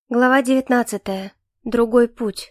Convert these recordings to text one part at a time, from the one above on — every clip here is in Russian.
Глава 19. Другой путь.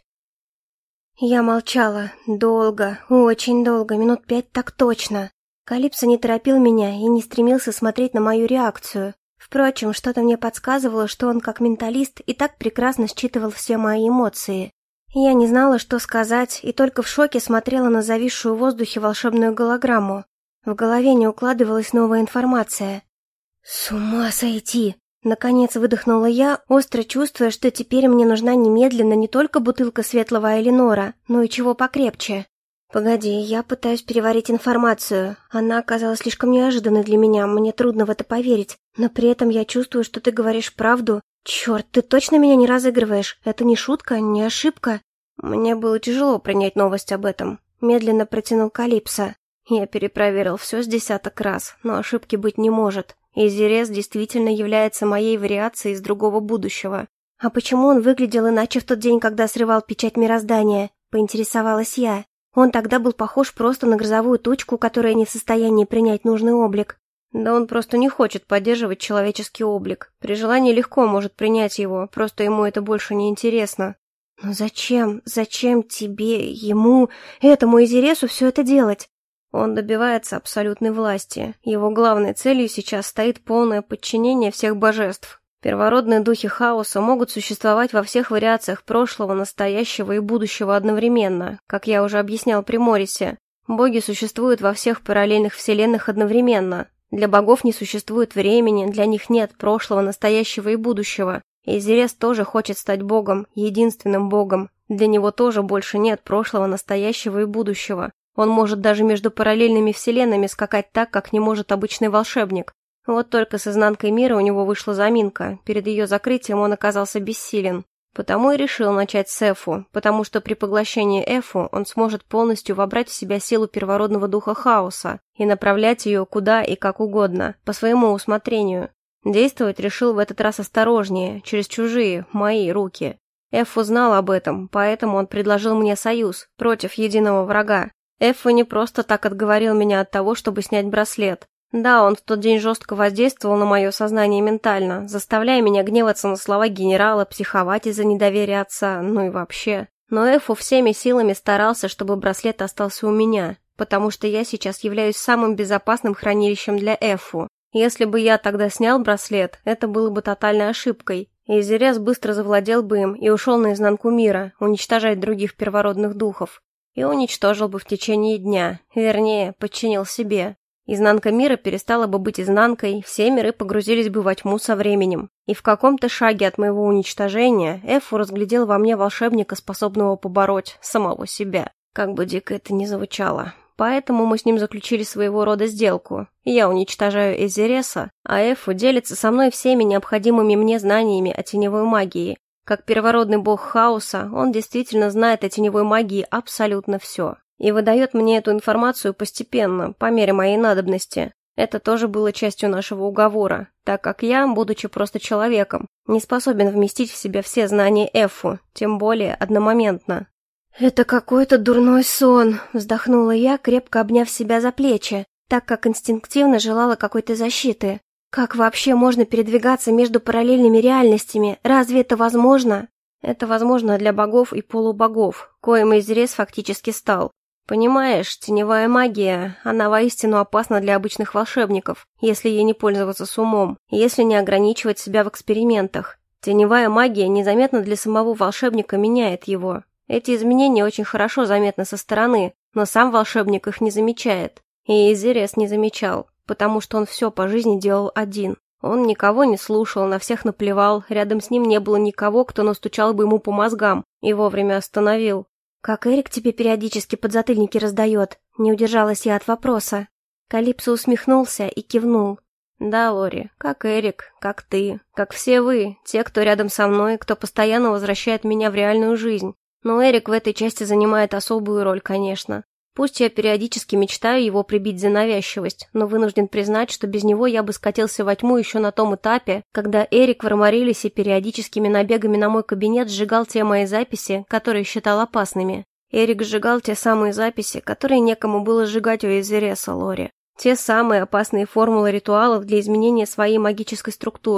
Я молчала. Долго, очень долго, минут 5 так точно. Калипсо не торопил меня и не стремился смотреть на мою реакцию. Впрочем, что-то мне подсказывало, что он, как менталист, и так прекрасно считывал все мои эмоции. Я не знала, что сказать, и только в шоке смотрела на зависшую в воздухе волшебную голограмму. В голове не укладывалась новая информация. «С ума сойти!» Наконец выдохнула я, остро чувствуя, что теперь мне нужна немедленно не только бутылка светлого Айленора, но и чего покрепче. Погоди, я пытаюсь переварить информацию. Она оказалась слишком неожиданной для меня, мне трудно в это поверить, но при этом я чувствую, что ты говоришь правду. Черт, ты точно меня не разыгрываешь? Это не шутка, не ошибка? Мне было тяжело принять новость об этом. Медленно протянул Калипсо. Я перепроверил все с десяток раз, но ошибки быть не может. Изерес действительно является моей вариацией из другого будущего. А почему он выглядел иначе в тот день, когда срывал печать мироздания? Поинтересовалась я. Он тогда был похож просто на грозовую тучку, которая не в состоянии принять нужный облик. Да он просто не хочет поддерживать человеческий облик. При желании легко может принять его, просто ему это больше не интересно. Но зачем? Зачем тебе, ему, этому Изересу все это делать? Он добивается абсолютной власти. Его главной целью сейчас стоит полное подчинение всех божеств. Первородные духи хаоса могут существовать во всех вариациях прошлого, настоящего и будущего одновременно, как я уже объяснял при Морисе. Боги существуют во всех параллельных вселенных одновременно. Для богов не существует времени, для них нет прошлого, настоящего и будущего. Изерес тоже хочет стать богом, единственным богом. Для него тоже больше нет прошлого, настоящего и будущего. Он может даже между параллельными вселенными скакать так, как не может обычный волшебник. Вот только с изнанкой мира у него вышла заминка. Перед ее закрытием он оказался бессилен. Потому и решил начать с Эфу, потому что при поглощении Эфу он сможет полностью вобрать в себя силу первородного духа хаоса и направлять ее куда и как угодно, по своему усмотрению. Действовать решил в этот раз осторожнее, через чужие, мои руки. Эфу знал об этом, поэтому он предложил мне союз против единого врага. Эффа не просто так отговорил меня от того, чтобы снять браслет. Да, он в тот день жестко воздействовал на мое сознание ментально, заставляя меня гневаться на слова генерала, психовать из-за недоверия отца, ну и вообще. Но Эффу всеми силами старался, чтобы браслет остался у меня, потому что я сейчас являюсь самым безопасным хранилищем для Эффу. Если бы я тогда снял браслет, это было бы тотальной ошибкой. Изерес быстро завладел бы им и ушел наизнанку мира, уничтожать других первородных духов. И уничтожил бы в течение дня, вернее, подчинил себе. Изнанка мира перестала бы быть изнанкой, все миры погрузились бы во тьму со временем. И в каком-то шаге от моего уничтожения Эфу разглядел во мне волшебника, способного побороть самого себя. Как бы дико это ни звучало. Поэтому мы с ним заключили своего рода сделку. Я уничтожаю Изереса, а Эфу делится со мной всеми необходимыми мне знаниями о теневой магии. Как первородный бог хаоса, он действительно знает о теневой магии абсолютно все. И выдает мне эту информацию постепенно, по мере моей надобности. Это тоже было частью нашего уговора, так как я, будучи просто человеком, не способен вместить в себя все знания Эфу, тем более одномоментно. «Это какой-то дурной сон», — вздохнула я, крепко обняв себя за плечи, так как инстинктивно желала какой-то защиты. Как вообще можно передвигаться между параллельными реальностями? Разве это возможно? Это возможно для богов и полубогов, коим Изерес фактически стал. Понимаешь, теневая магия, она воистину опасна для обычных волшебников, если ей не пользоваться с умом, если не ограничивать себя в экспериментах. Теневая магия незаметно для самого волшебника меняет его. Эти изменения очень хорошо заметны со стороны, но сам волшебник их не замечает. И Изерес не замечал. Потому что он все по жизни делал один. Он никого не слушал, на всех наплевал, рядом с ним не было никого, кто настучал бы ему по мозгам и вовремя остановил. «Как Эрик тебе периодически подзатыльники раздает?» Не удержалась я от вопроса. Калипсо усмехнулся и кивнул. «Да, Лори, как Эрик, как ты, как все вы, те, кто рядом со мной, кто постоянно возвращает меня в реальную жизнь. Но Эрик в этой части занимает особую роль, конечно. Пусть я периодически мечтаю его прибить за навязчивость, но вынужден признать, что без него я бы скатился во тьму еще на том этапе, когда Эрик в Армарилисе периодическими набегами на мой кабинет сжигал те мои записи, которые считал опасными. Эрик сжигал те самые записи, которые некому было сжигать у Изереса, Лори. Те самые опасные формулы ритуалов для изменения своей магической структуры.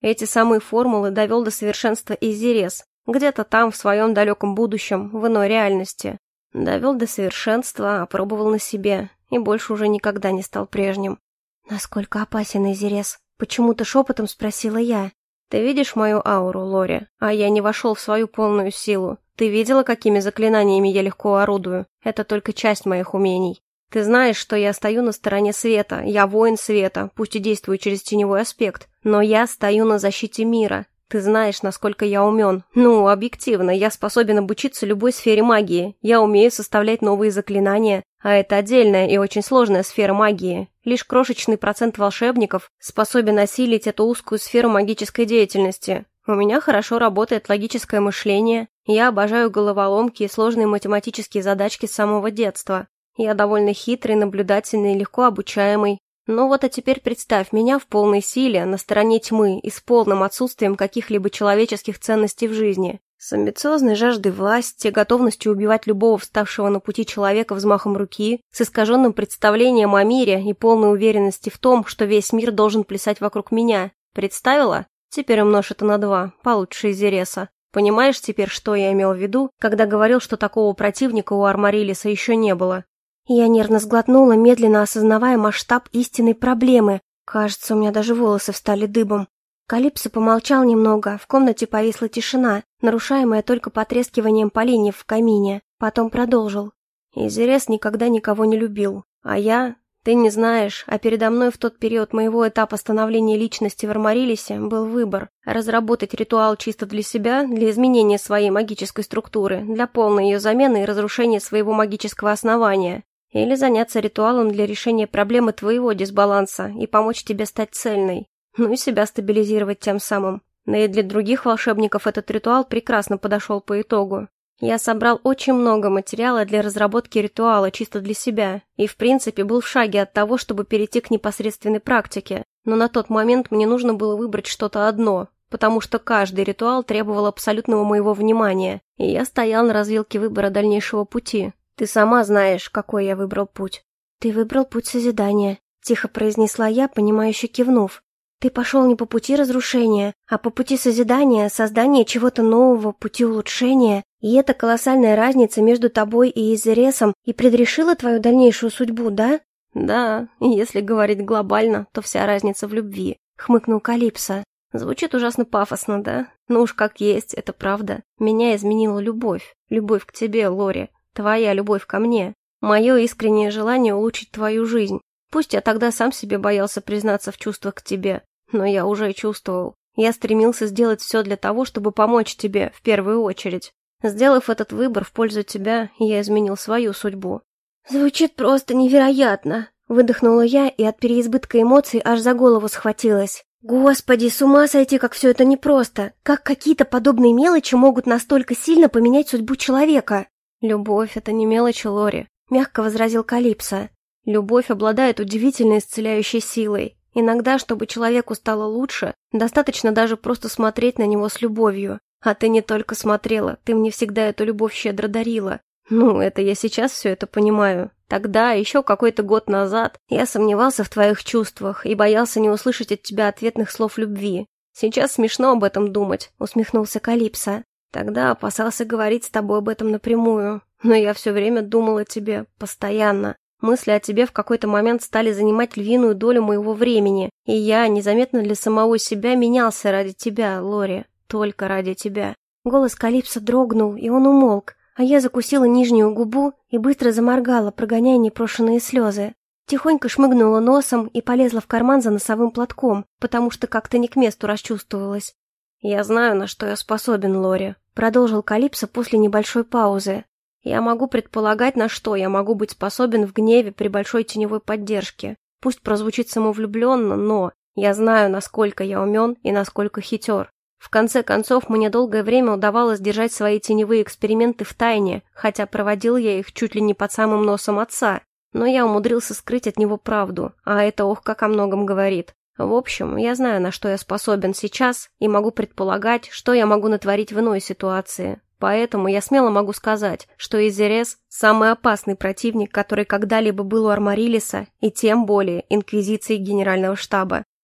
Эти самые формулы довел до совершенства Изерес, где-то там, в своем далеком будущем, в иной реальности. Довел до совершенства, опробовал на себе, и больше уже никогда не стал прежним. «Насколько опасен Изерес?» — почему-то шепотом спросила я. «Ты видишь мою ауру, Лори? А я не вошел в свою полную силу. Ты видела, какими заклинаниями я легко орудую? Это только часть моих умений. Ты знаешь, что я стою на стороне света, я воин света, пусть и действую через теневой аспект, но я стою на защите мира. Ты знаешь, насколько я умен. Ну, объективно, я способен обучиться любой сфере магии. Я умею составлять новые заклинания, а это отдельная и очень сложная сфера магии. Лишь крошечный процент волшебников способен осилить эту узкую сферу магической деятельности. У меня хорошо работает логическое мышление. Я обожаю головоломки и сложные математические задачки с самого детства. Я довольно хитрый, наблюдательный и легко обучаемый. Ну вот, а теперь представь меня в полной силе, на стороне тьмы и с полным отсутствием каких-либо человеческих ценностей в жизни. С амбициозной жаждой власти, готовностью убивать любого вставшего на пути человека взмахом руки, с искаженным представлением о мире и полной уверенности в том, что весь мир должен плясать вокруг меня. Представила? Теперь умножь это на 2, получше Изереса. Понимаешь теперь, что я имел в виду, когда говорил, что такого противника у Армарилиса еще не было? Я нервно сглотнула, медленно осознавая масштаб истинной проблемы. Кажется, у меня даже волосы встали дыбом. Калипсо помолчал немного, в комнате повисла тишина, нарушаемая только потрескиванием поленьев в камине. Потом продолжил. Изерес никогда никого не любил. А я... Ты не знаешь, а передо мной в тот период моего этапа становления личности в Армарилисе был выбор. Разработать ритуал чисто для себя, для изменения своей магической структуры, для полной ее замены и разрушения своего магического основания. Или заняться ритуалом для решения проблемы твоего дисбаланса и помочь тебе стать цельной. Ну и себя стабилизировать тем самым. Да и для других волшебников этот ритуал прекрасно подошел по итогу. Я собрал очень много материала для разработки ритуала чисто для себя и, в принципе, был в шаге от того, чтобы перейти к непосредственной практике. Но на тот момент мне нужно было выбрать что-то одно, потому что каждый ритуал требовал абсолютного моего внимания, и я стоял на развилке выбора дальнейшего пути. Ты сама знаешь, какой я выбрал путь. Ты выбрал путь созидания, тихо произнесла я, понимающе кивнув. Ты пошел не по пути разрушения, а по пути созидания, создания чего-то нового, пути улучшения. И эта колоссальная разница между тобой и Изересом и предрешила твою дальнейшую судьбу, да? Да, если говорить глобально, то вся разница в любви, хмыкнул Калипсо. Звучит ужасно пафосно, да? Ну уж как есть, это правда. Меня изменила любовь. Любовь к тебе, Лори. Твоя любовь ко мне. Мое искреннее желание улучшить твою жизнь. Пусть я тогда сам себе боялся признаться в чувствах к тебе, но я уже чувствовал. Я стремился сделать все для того, чтобы помочь тебе, в первую очередь. Сделав этот выбор в пользу тебя, я изменил свою судьбу. Звучит просто невероятно, выдохнула я и от переизбытка эмоций аж за голову схватилась. Господи, с ума сойти, как все это непросто. Как какие-то подобные мелочи могут настолько сильно поменять судьбу человека? Любовь — это не мелочи, Лори, мягко возразил Калипсо. Любовь обладает удивительной исцеляющей силой. Иногда, чтобы человеку стало лучше, достаточно даже просто смотреть на него с любовью. А ты не только смотрела, ты мне всегда эту любовь щедро дарила. Ну, это я сейчас все это понимаю. Тогда, еще какой-то год назад, я сомневался в твоих чувствах и боялся не услышать от тебя ответных слов любви. Сейчас смешно об этом думать, усмехнулся Калипсо. Тогда опасался говорить с тобой об этом напрямую. Но я все время думал о тебе, постоянно. Мысли о тебе в какой-то момент стали занимать львиную долю моего времени, и я, незаметно для самого себя, менялся ради тебя, Лори, только ради тебя. Голос Калипсо дрогнул, и он умолк, а я закусила нижнюю губу и быстро заморгала, прогоняя непрошенные слезы. Тихонько шмыгнула носом и полезла в карман за носовым платком, потому что как-то не к месту расчувствовалась. «Я знаю, на что я способен, Лори», — продолжил Калипсо после небольшой паузы. «Я могу предполагать, на что я могу быть способен в гневе при большой теневой поддержке. Пусть прозвучит самовлюбленно, но я знаю, насколько я умен и насколько хитер. В конце концов, мне долгое время удавалось держать свои теневые эксперименты в тайне, хотя проводил я их чуть ли не под самым носом отца. Но я умудрился скрыть от него правду, а это ох как о многом говорит. В общем, я знаю, на что я способен сейчас, и могу предполагать, что я могу натворить в иной ситуации. Поэтому я смело могу сказать, что Изерес – самый опасный противник, который когда-либо был у Армарилиса, и тем более Инквизиции Генерального штаба.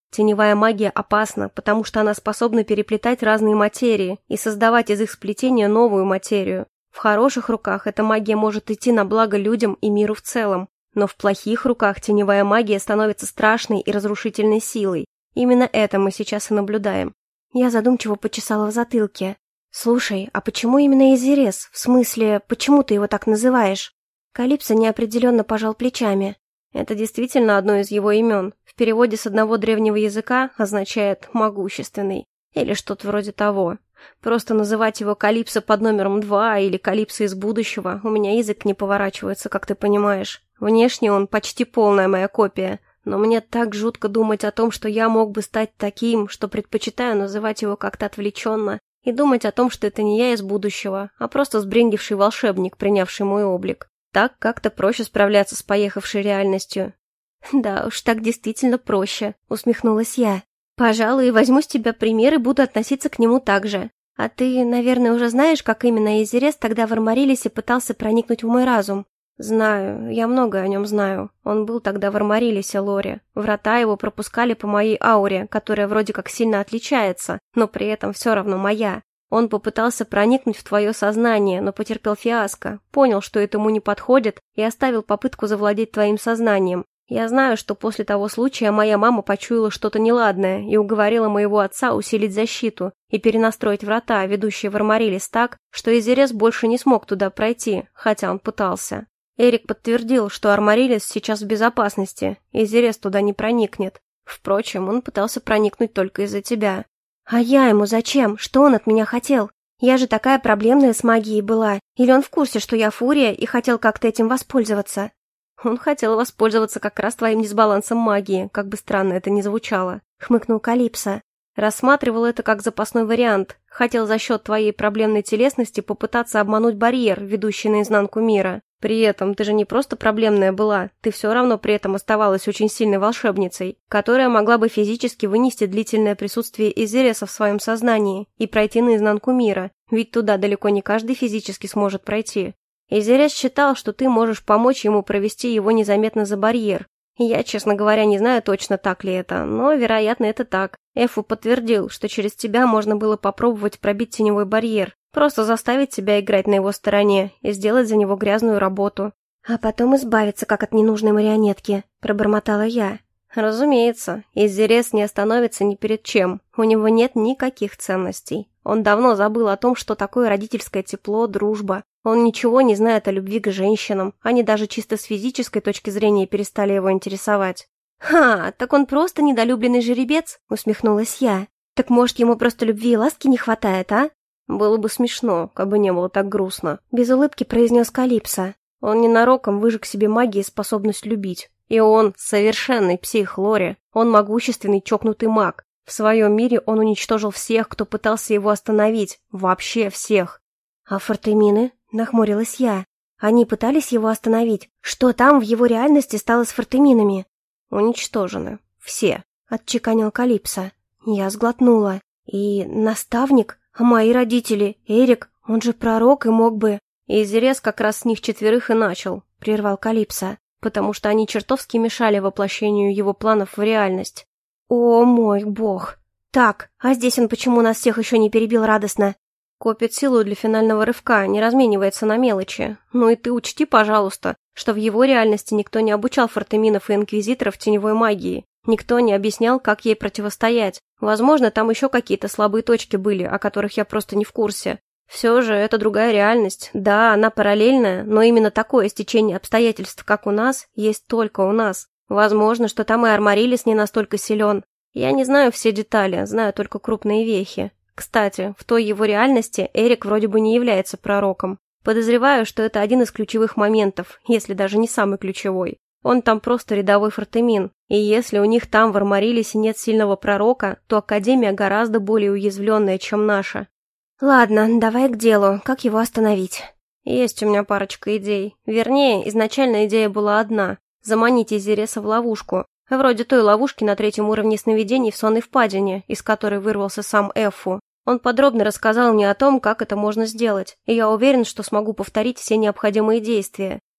Теневая магия опасна, потому что она способна переплетать разные материи и создавать из их сплетения новую материю. В хороших руках эта магия может идти на благо людям и миру в целом, но в плохих руках теневая магия становится страшной и разрушительной силой. Именно это мы сейчас и наблюдаем. Я задумчиво почесала в затылке. «Слушай, а почему именно Изерес? В смысле, почему ты его так называешь?» Калипсо неопределенно пожал плечами. Это действительно одно из его имен. В переводе с одного древнего языка означает «могущественный» или что-то вроде того. Просто называть его Калипсо под номером 2 или Калипсо из будущего у меня язык не поворачивается, как ты понимаешь. Внешне он почти полная моя копия, но мне так жутко думать о том, что я мог бы стать таким, что предпочитаю называть его как-то отвлеченно, и думать о том, что это не я из будущего, а просто сбрендивший волшебник, принявший мой облик. Так как-то проще справляться с поехавшей реальностью. «Да уж, так действительно проще», — усмехнулась я. «Пожалуй, возьму с тебя пример и буду относиться к нему так же. А ты, наверное, уже знаешь, как именно Изерес тогда в Армарилисе пытался проникнуть в мой разум?» «Знаю, я многое о нем знаю. Он был тогда в Армарилисе, Лори. Врата его пропускали по моей ауре, которая вроде как сильно отличается, но при этом все равно моя. Он попытался проникнуть в твое сознание, но потерпел фиаско, понял, что это ему не подходит, и оставил попытку завладеть твоим сознанием. Я знаю, что после того случая моя мама почуяла что-то неладное и уговорила моего отца усилить защиту и перенастроить врата, ведущие в Армарилис так, что Изерес больше не смог туда пройти, хотя он пытался. Эрик подтвердил, что Армарилис сейчас в безопасности, Изерес туда не проникнет. Впрочем, он пытался проникнуть только из-за тебя. А я ему зачем? Что он от меня хотел? Я же такая проблемная с магией была. Или он в курсе, что я фурия и хотел как-то этим воспользоваться? Он хотел воспользоваться как раз твоим дисбалансом магии, как бы странно это ни звучало, хмыкнул Калипсо. Рассматривал это как запасной вариант. Хотел за счет твоей проблемной телесности попытаться обмануть барьер, ведущий наизнанку мира. При этом ты же не просто проблемная была, ты все равно при этом оставалась очень сильной волшебницей, которая могла бы физически вынести длительное присутствие Изереса в своем сознании и пройти наизнанку мира, ведь туда далеко не каждый физически сможет пройти. Изерес считал, что ты можешь помочь ему провести его незаметно за барьер. Я, честно говоря, не знаю точно, так ли это, но, вероятно, это так. Эфу подтвердил, что через тебя можно было попробовать пробить теневой барьер, просто заставить себя играть на его стороне и сделать за него грязную работу. «А потом избавиться, как от ненужной марионетки», — пробормотала я. «Разумеется, Изерес не остановится ни перед чем, у него нет никаких ценностей. Он давно забыл о том, что такое родительское тепло, дружба. Он ничего не знает о любви к женщинам, они даже чисто с физической точки зрения перестали его интересовать». «Ха, так он просто недолюбленный жеребец?» — усмехнулась я. «Так может, ему просто любви и ласки не хватает, а?» «Было бы смешно, как бы не было так грустно», — без улыбки произнес Калипсо. «Он ненароком выжег себе магией способность любить. И он совершенный псих, Лори. Он могущественный чокнутый маг. В своем мире он уничтожил всех, кто пытался его остановить. Вообще всех». «А Фортемины?» — нахмурилась я. «Они пытались его остановить? Что там в его реальности стало с Фортеминами?» «Уничтожены. Все», — отчеканил Калипсо. Я сглотнула. «И наставник? А мои родители? Эрик? Он же пророк и мог бы...» «Изерес как раз с них 4 и начал», — прервал Калипсо, «потому что они чертовски мешали воплощению его планов в реальность». «О мой бог! Так, а здесь он почему нас всех еще не перебил радостно?» «Копит силу для финального рывка, не разменивается на мелочи. Ну и ты учти, пожалуйста, что в его реальности никто не обучал фортеминов и инквизиторов теневой магии. Никто не объяснял, как ей противостоять. Возможно, там еще какие-то слабые точки были, о которых я просто не в курсе. Все же это другая реальность. Да, она параллельная, но именно такое стечение обстоятельств, как у нас, есть только у нас. Возможно, что там и Армарилис не настолько силен. Я не знаю все детали, знаю только крупные вехи. Кстати, в той его реальности Эрик вроде бы не является пророком. Подозреваю, что это один из ключевых моментов, если даже не самый ключевой. Он там просто рядовой фортемин, и если у них там в Армарилисе нет сильного пророка, то Академия гораздо более уязвленная, чем наша. «Ладно, давай к делу, как его остановить?» «Есть у меня парочка идей. Вернее, изначально идея была одна – заманить Изереса в ловушку. Вроде той ловушки на 3-м уровне сновидений в сонной впадине, из которой вырвался сам Эфу. Он подробно рассказал мне о том, как это можно сделать, и я уверен, что смогу повторить все необходимые действия.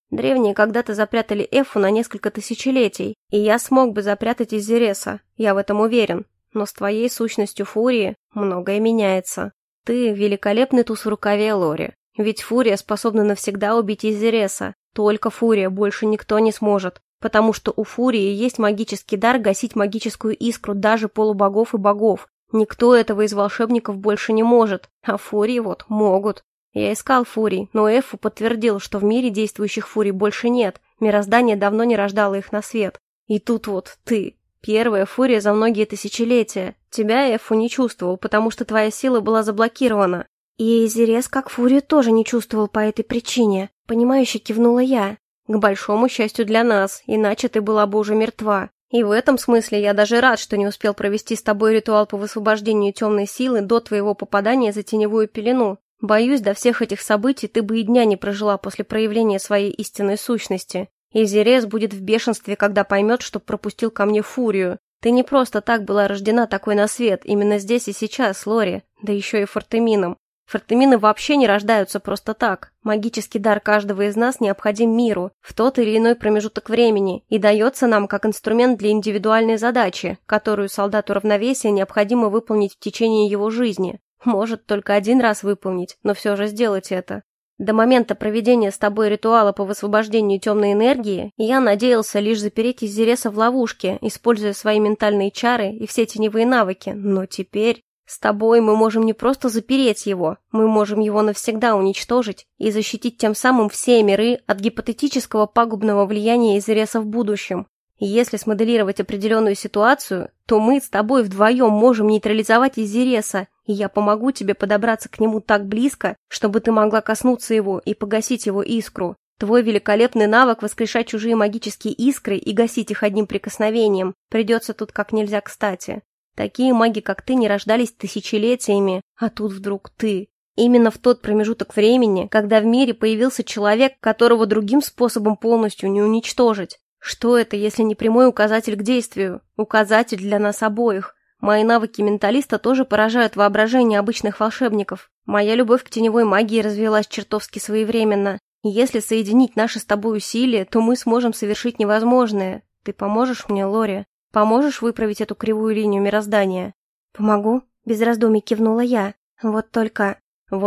Древние когда-то запрятали Эфу на несколько тысячелетий, и я смог бы запрятать Изереса, я в этом уверен. Но с твоей сущностью Фурии многое меняется. Ты — великолепный туз в рукаве, Лори. Ведь Фурия способна навсегда убить Изереса. Только Фурия, больше никто не сможет. Потому что у Фурии есть магический дар гасить магическую искру даже полубогов и богов. Никто этого из волшебников больше не может, а Фурии вот могут. Я искал Фурий, но Эфу подтвердил, что в мире действующих Фурий больше нет. Мироздание давно не рождало их на свет. И тут вот ты. Первая Фурия за многие тысячелетия. Тебя Эфу не чувствовал, потому что твоя сила была заблокирована. И Изерес как Фурию тоже не чувствовал по этой причине. Понимающе кивнула я. К большому счастью для нас, иначе ты была бы уже мертва. И в этом смысле я даже рад, что не успел провести с тобой ритуал по высвобождению темной силы до твоего попадания за теневую пелену. Боюсь, до всех этих событий ты бы и дня не прожила после проявления своей истинной сущности. Изерес будет в бешенстве, когда поймет, что пропустил ко мне Фурию. Ты не просто так была рождена такой на свет, именно здесь и сейчас, Лори, да еще и Фортемином. Фортемины вообще не рождаются просто так. Магический дар каждого из нас необходим миру в тот или иной промежуток времени и дается нам как инструмент для индивидуальной задачи, которую солдату равновесия необходимо выполнить в течение его жизни. Может только один раз выполнить, но все же сделать это. До момента проведения с тобой ритуала по высвобождению темной энергии я надеялся лишь запереть Изереса в ловушке, используя свои ментальные чары и все теневые навыки, но теперь... С тобой мы можем не просто запереть его, мы можем его навсегда уничтожить и защитить тем самым все миры от гипотетического пагубного влияния Изереса в будущем. И если смоделировать определенную ситуацию, то мы с тобой вдвоем можем нейтрализовать Изереса, и я помогу тебе подобраться к нему так близко, чтобы ты могла коснуться его и погасить его искру. Твой великолепный навык воскрешать чужие магические искры и гасить их одним прикосновением придется тут как нельзя кстати. Такие маги, как ты, не рождались тысячелетиями, а тут вдруг ты. Именно в тот промежуток времени, когда в мире появился человек, которого другим способом полностью не уничтожить. Что это, если не прямой указатель к действию? Указатель для нас обоих. Мои навыки менталиста тоже поражают воображение обычных волшебников. Моя любовь к теневой магии развилась чертовски своевременно. И если соединить наши с тобой усилия, то мы сможем совершить невозможное. Ты поможешь мне, Лори? Поможешь выправить эту кривую линию мироздания? Помогу, без раздумий кивнула я. Вот только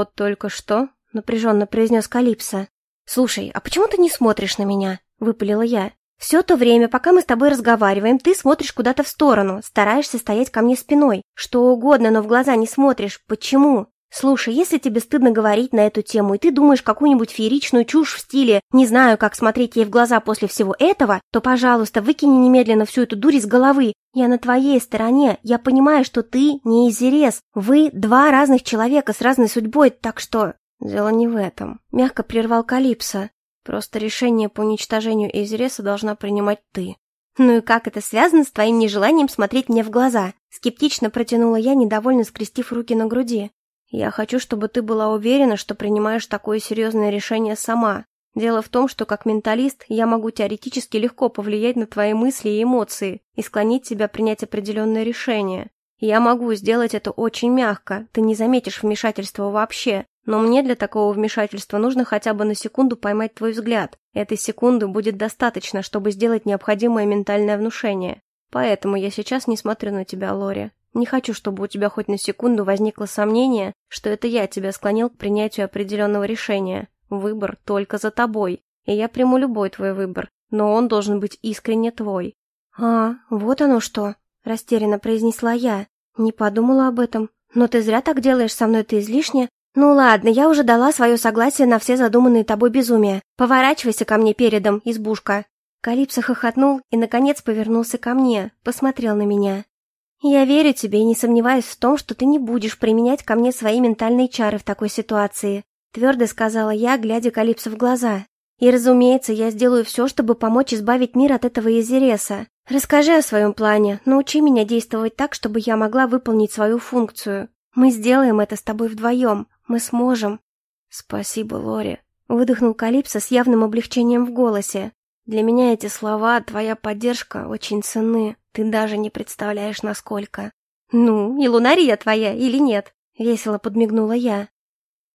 что? Напряженно произнес Калипсо. Слушай, а почему ты не смотришь на меня? Выпалила я. Все то время, пока мы с тобой разговариваем, ты смотришь куда-то в сторону, стараешься стоять ко мне спиной. Что угодно, но в глаза не смотришь. Почему? Слушай, если тебе стыдно говорить на эту тему, и ты думаешь какую-нибудь фееричную чушь в стиле «не знаю, как смотреть ей в глаза после всего этого», то, пожалуйста, выкини немедленно всю эту дурь из головы. Я на твоей стороне, я понимаю, что ты не Изерес. Вы два разных человека с разной судьбой, так что... Дело не в этом. Мягко прервал Калипсо. Просто решение по уничтожению Изереса должна принимать ты. Ну и как это связано с твоим нежеланием смотреть мне в глаза? Скептично протянула я, недовольно скрестив руки на груди. Я хочу, чтобы ты была уверена, что принимаешь такое серьезное решение сама. Дело в том, что как менталист я могу теоретически легко повлиять на твои мысли и эмоции и склонить тебя принять определенное решение. Я могу сделать это очень мягко, ты не заметишь вмешательства вообще, но мне для такого вмешательства нужно хотя бы на секунду поймать твой взгляд. Этой секунды будет достаточно, чтобы сделать необходимое ментальное внушение. Поэтому я сейчас не смотрю на тебя, Лори. Не хочу, чтобы у тебя хоть на секунду возникло сомнение, что это я тебя склонил к принятию определенного решения. Выбор только за тобой, и я приму любой твой выбор, но он должен быть искренне твой. «А, вот оно что!» – растерянно произнесла я. «Не подумала об этом. Но ты зря так делаешь со мной, ты излишне. Ну ладно, я уже дала свое согласие на все задуманные тобой безумия. Поворачивайся ко мне передом, избушка». Калипсо хохотнул и, наконец, повернулся ко мне, посмотрел на меня. «Я верю тебе и не сомневаюсь в том, что ты не будешь применять ко мне свои ментальные чары в такой ситуации», твердо сказала я, глядя Калипсо в глаза. «И, разумеется, я сделаю все, чтобы помочь избавить мир от этого Изереса. Расскажи о своем плане, научи меня действовать так, чтобы я могла выполнить свою функцию. Мы сделаем это с тобой вдвоем, мы сможем». «Спасибо, Лори», — выдохнул Калипсо с явным облегчением в голосе. «Для меня эти слова, твоя поддержка очень ценны. Ты даже не представляешь, насколько». «Ну, и лунария твоя или нет?» — весело подмигнула я.